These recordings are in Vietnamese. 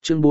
Chương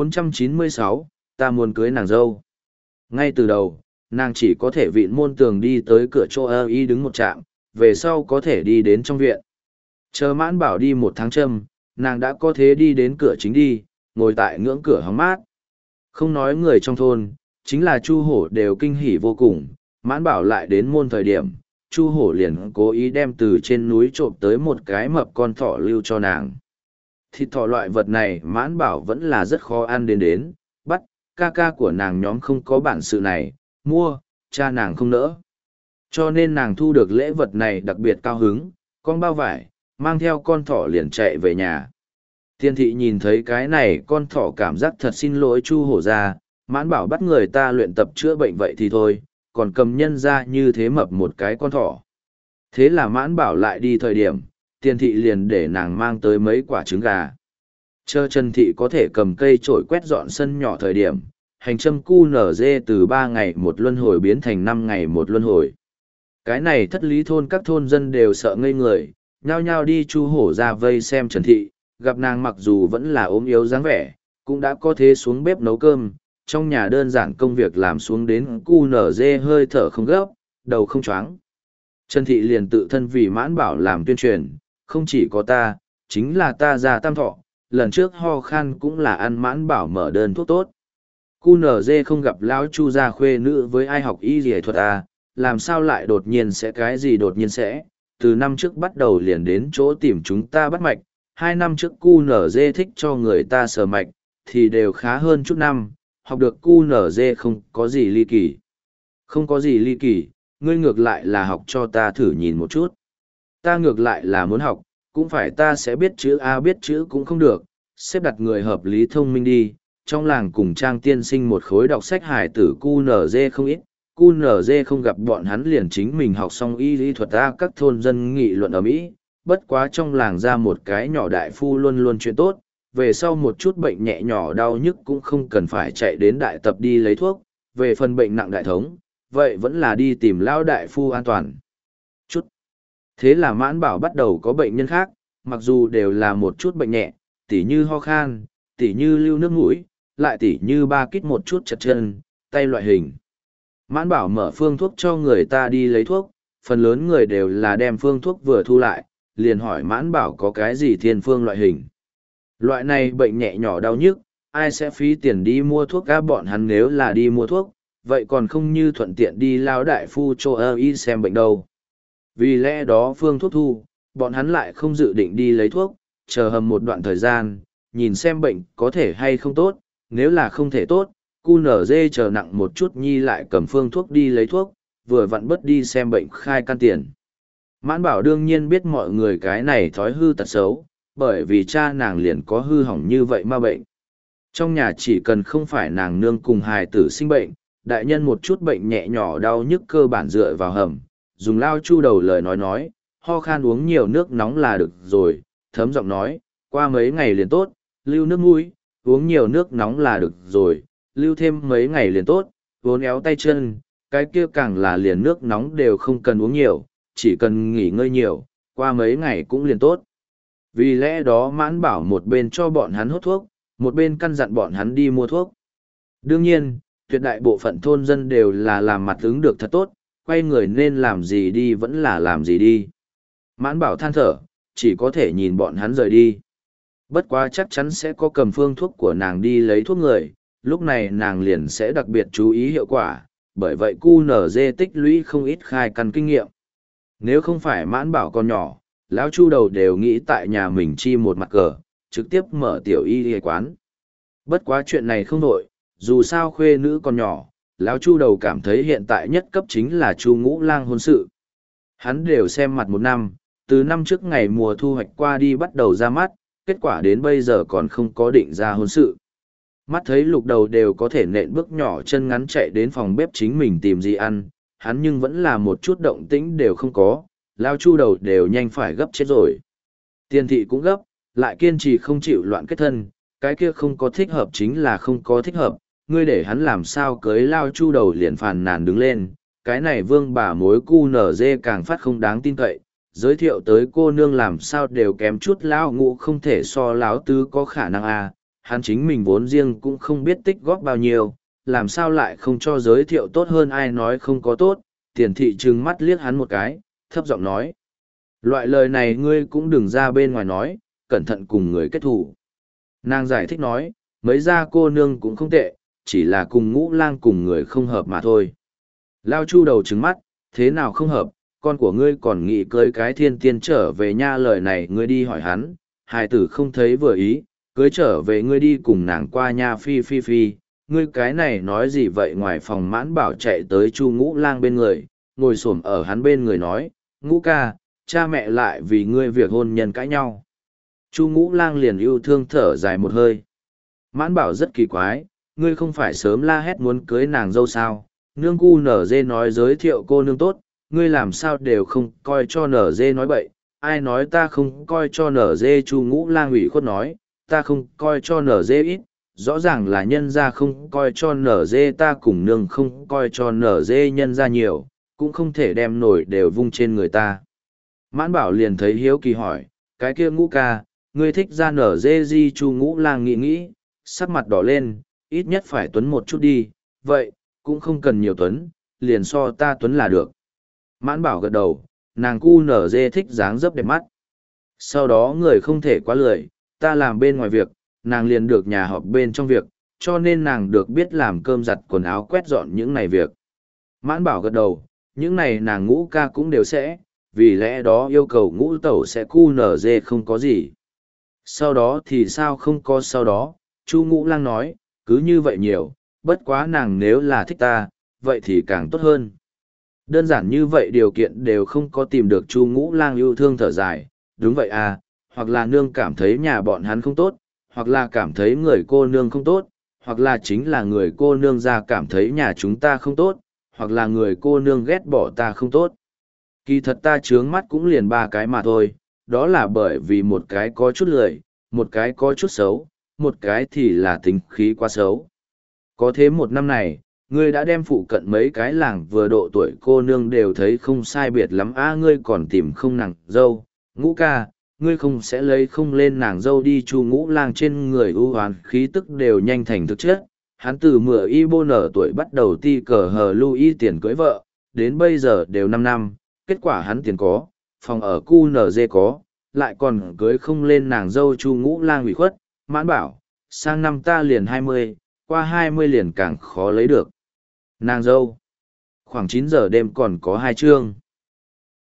496, ta muốn cưới nàng dâu. Ngay từ đầu, nàng chỉ có thể vịn môn tường đi tới cửa chỗ y đứng một trạm, về sau có thể đi đến trong viện. Chờ Mãn Bảo đi 1 tháng châm, nàng đã có thế đi đến cửa chính đi, ngồi tại ngưỡng cửa hóng mát. Không nói người trong thôn, chính là Chu Hổ đều kinh hỉ vô cùng. Mãn Bảo lại đến môn thời điểm, Chu Hổ liền cố ý đem từ trên núi trộm tới một cái mập con thỏ lưu cho nàng. Thịt thỏ loại vật này Mãn Bảo vẫn là rất khó ăn đến, bắt, ca ca của nàng nhóm không có bản sự này, mua, cha nàng không nỡ. Cho nên nàng thu được lễ vật này đặc biệt cao hứng, con bao vải, mang theo con thỏ liền chạy về nhà. Tiên thị nhìn thấy cái này con thỏ cảm giác thật xin lỗi Chu Hổ ra, Mãn Bảo bắt người ta luyện tập chữa bệnh vậy thì thôi, còn cầm nhân ra như thế mập một cái con thỏ. Thế là Mãn Bảo lại đi thời điểm, Tiên thị liền để nàng mang tới mấy quả trứng gà. Chờ Trần thị có thể cầm cây chổi quét dọn sân nhỏ thời điểm, hành châm cu nở dê từ 3 ngày một luân hồi biến thành 5 ngày một luân hồi. Cái này thất lý thôn các thôn dân đều sợ ngây người, nhao nhao đi Chu Hổ ra vây xem Trần thị, gặp nàng mặc dù vẫn là ốm yếu dáng vẻ, cũng đã có thế xuống bếp nấu cơm, trong nhà đơn giản công việc làm xuống đến cu nở dê hơi thở không gấp, đầu không choáng. Trần thị liền tự thân vì Mãn Bảo làm tuyên truyền, không chỉ có ta, chính là ta già Tam Thọ, lần trước ho khan cũng là ăn Mãn Bảo mở đơn thuốc tốt. Cu nở dê không gặp lão Chu gia khuê nữ với ai học y y thuật à, làm sao lại đột nhiên sẽ cái gì đột nhiên sẽ, từ năm trước bắt đầu liền đến chỗ tìm chúng ta bắt mạch, 2 năm trước cu nở dê thích cho người ta sờ mạch, thì đều khá hơn chút năm, học được cu nở dê không có gì ly kỳ. Không có gì ly kỳ, ngươi ngược lại là học cho ta thử nhìn một chút. Ta ngược lại là muốn học, cũng phải ta sẽ biết chữ A biết chữ cũng không được, xếp đặt người hợp lý thông minh đi, trong làng cùng Trang tiên sinh một khối đọc sách hải tử cu nở dê không ít. Cu nở dê không gặp bọn hắn liền chính mình học xong y lý thuật ta các thôn dân nghị luận ở Mỹ, bất quá trong làng ra một cái nhỏ đại phu luôn luôn chuyện tốt, về sau một chút bệnh nhẹ nhỏ đau nhức cũng không cần phải chạy đến đại tập đi lấy thuốc, về phần bệnh nặng đại thống, vậy vẫn là đi tìm lão đại phu an toàn. Chút. Thế là Mãn Bảo bắt đầu có bệnh nhân khác, mặc dù đều là một chút bệnh nhẹ, tỉ như ho khan, tỉ như lưu nước mũi, lại tỉ như ba kít một chút chật chân, tay loại hình. Mãn Bảo mở phương thuốc cho người ta đi lấy thuốc, phần lớn người đều là đem phương thuốc vừa thu lại, liền hỏi Mãn Bảo có cái gì thiên phương loại hình. Loại này bệnh nhẹ nhỏ đau nhức, ai sẽ phí tiền đi mua thuốc các bọn hắn nếu là đi mua thuốc, vậy còn không như thuận tiện đi lao đại phu cho y xem bệnh đâu. Vì lẽ đó phương thuốc thu, bọn hắn lại không dự định đi lấy thuốc, chờ hầm một đoạn thời gian, nhìn xem bệnh có thể hay không tốt, nếu là không thể tốt, cu nở dê chờ nặng một chút nhi lại cầm phương thuốc đi lấy thuốc, vừa vặn bớt đi xem bệnh khai căn tiền. Mãn Bảo đương nhiên biết mọi người cái này thói hư tật xấu, bởi vì cha nàng liền có hư hỏng như vậy mà bệnh. Trong nhà chỉ cần không phải nàng nương cùng hài tử sinh bệnh, đại nhân một chút bệnh nhẹ nhỏ đau nhức cơ bản dựa vào hầm, dùng lao chu đầu lời nói, ho khan uống nhiều nước nóng là được rồi, thấm giọng nói, qua mấy ngày liền tốt, lưu nước mũi, uống nhiều nước nóng là được rồi, lưu thêm mấy ngày liền tốt, vốn éo tay chân, cái kia càng là liền nước nóng đều không cần uống nhiều, chỉ cần nghỉ ngơi nhiều, qua mấy ngày cũng liền tốt. Vì lẽ đó Mãn Bảo một bên cho bọn hắn hút thuốc, một bên căn dặn bọn hắn đi mua thuốc. Đương nhiên, tuyệt đại bộ phận thôn dân đều là làm mặt ứng được thật tốt, quay người nên làm gì đi vẫn là làm gì đi. Mãn Bảo than thở, chỉ có thể nhìn bọn hắn rời đi. Bất quá chắc chắn sẽ có cầm phương thuốc của nàng đi lấy thuốc người, lúc này nàng liền sẽ đặc biệt chú ý hiệu quả, bởi vậy cu nở dê tích lũy không ít khai căn kinh nghiệm. Nếu không phải Mãn Bảo còn nhỏ, lão Chu đầu đều nghĩ tại nhà mình chi một mặt cờ, trực tiếp mở tiểu y quán. Bất quá chuyện này không đổi, dù sao khuê nữ còn nhỏ, lão Chu đầu cảm thấy hiện tại nhất cấp chính là Chu Ngũ Lang hôn sự. Hắn đều xem mặt 1 năm, từ năm trước ngày mùa thu hoạch qua đi bắt đầu ra mắt, kết quả đến bây giờ còn không có định ra hôn sự. Mắt thấy Lục Đầu đều có thể nện bước nhỏ chân ngắn chạy đến phòng bếp chính mình tìm gì ăn, hắn nhưng vẫn là một chút động tĩnh đều không có, lão Chu đầu đều nhanh phải gấp chết rồi. Tiền thị cũng gấp, lại kiên trì không chịu loạn kết thân, cái kia không có thích hợp chính là không có thích hợp, ngươi để hắn làm sao cưới lao Chu đầu liền phàn nàn đứng lên, cái này vương bà mối cu nở dê càng phát không đáng tin cậy, giới thiệu tới cô nương làm sao đều kém chút lão Ngũ không thể so lão Tứ có khả năng à, hắn chính mình vốn riêng cũng không biết tích góp bao nhiêu, làm sao lại không cho giới thiệu tốt hơn ai nói không có tốt, tiền thị trừng mắt liếc hắn một cái, thấp giọng nói. Loại lời này ngươi cũng đừng ra bên ngoài nói, cẩn thận cùng người kết thủ. Nàng giải thích nói, mấy gia cô nương cũng không tệ, chỉ là cùng Ngũ Lang cùng người không hợp mà thôi. Lao Chu đầu trừng mắt, thế nào không hợp, con của ngươi còn nghĩ cưới cái thiên tiên trở về nha, lời này ngươi đi hỏi hắn, hài tử không thấy vừa ý, cưới trở về ngươi đi cùng nàng qua nha phi phi phi, ngươi cái này nói gì vậy? Ngoài phòng Mãn Bảo chạy tới Chu Ngũ Lang bên người, ngồi xổm ở hắn bên người nói, Ngũ ca, cha mẹ lại vì ngươi việc hôn nhân cãi nhau. Chu Ngũ Lang liền yêu thương thở dài một hơi. Mãn Bảo rất kỳ quái, ngươi không phải sớm la hét muốn cưới nàng dâu sao? Nương cu nở dê nói giới thiệu cô nương tốt, ngươi làm sao đều không coi cho nở dê nói bậy. Ai nói ta không coi cho nở dê? Chu Ngũ Lang ủy khuất nói, ta không coi cho nở dê ít, rõ ràng là nhân gia không coi cho nở dê, ta cùng nương không coi cho nở dê nhân gia nhiều, cũng không thể đem nổi đều vung trên người ta. Mãn Bảo liền thấy hiếu kỳ hỏi, cái kia Ngũ ca, ngươi thích ra nở dê gì? Chu Ngũ Lang nghĩ, sắc mặt đỏ lên, ít nhất phải tuấn một chút đi, vậy, cũng không cần nhiều tuấn, liền so ta tuấn là được. Mãn Bảo gật đầu, nàng cu nở dê thích dáng dấp đẹp mắt. Sau đó người không thể quá lười, ta làm bên ngoài việc, nàng liền được nhà họp bên trong việc, cho nên nàng được biết làm cơm giặt quần áo quét dọn những này việc. Mãn Bảo gật đầu, những này nàng Ngũ ca cũng đều sẽ, vì lẽ đó yêu cầu Ngũ tẩu sẽ cu nở dê không có gì. Sau đó thì sao? Không có sau đó, Chu Ngũ Lang nói, cứ như vậy nhiều, bất quá nàng nếu là thích ta, vậy thì càng tốt hơn. Đơn giản như vậy điều kiện đều không có tìm được. Chu Ngũ Lang yêu thương thở dài, đúng vậy à, hoặc là nương cảm thấy nhà bọn hắn không tốt, hoặc là cảm thấy người cô nương không tốt, hoặc là chính là người cô nương ra cảm thấy nhà chúng ta không tốt, hoặc là người cô nương ghét bỏ ta không tốt. Kỳ thật ta trướng mắt cũng liền ba cái mà thôi, đó là bởi vì một cái có chút lười, một cái có chút xấu, một cái thì là tính khí quá xấu. Có thế một năm này, ngươi đã đem phụ cận mấy cái làng vừa độ tuổi cô nương đều thấy không sai biệt lắm a, ngươi còn tìm không nàng dâu. Ngũ ca, ngươi không sẽ lấy không lên nàng dâu đi? Chu Ngũ Lang trên người ưu hoán khí tức đều nhanh thành thực chất. Hắn từ mửa y bô nở tuổi bắt đầu ti cờ hờ lưu y tiền cưới vợ, đến bây giờ đều 5 năm, kết quả hắn tiền có, phòng ở cu nở dê có, lại còn cưới không lên nàng dâu. Chu Ngũ Lang ủy khuất, Mãn Bảo, sang năm ta liền 20, qua 20 liền càng khó lấy được nàng dâu. Khoảng 9 giờ đêm còn có 2 chương.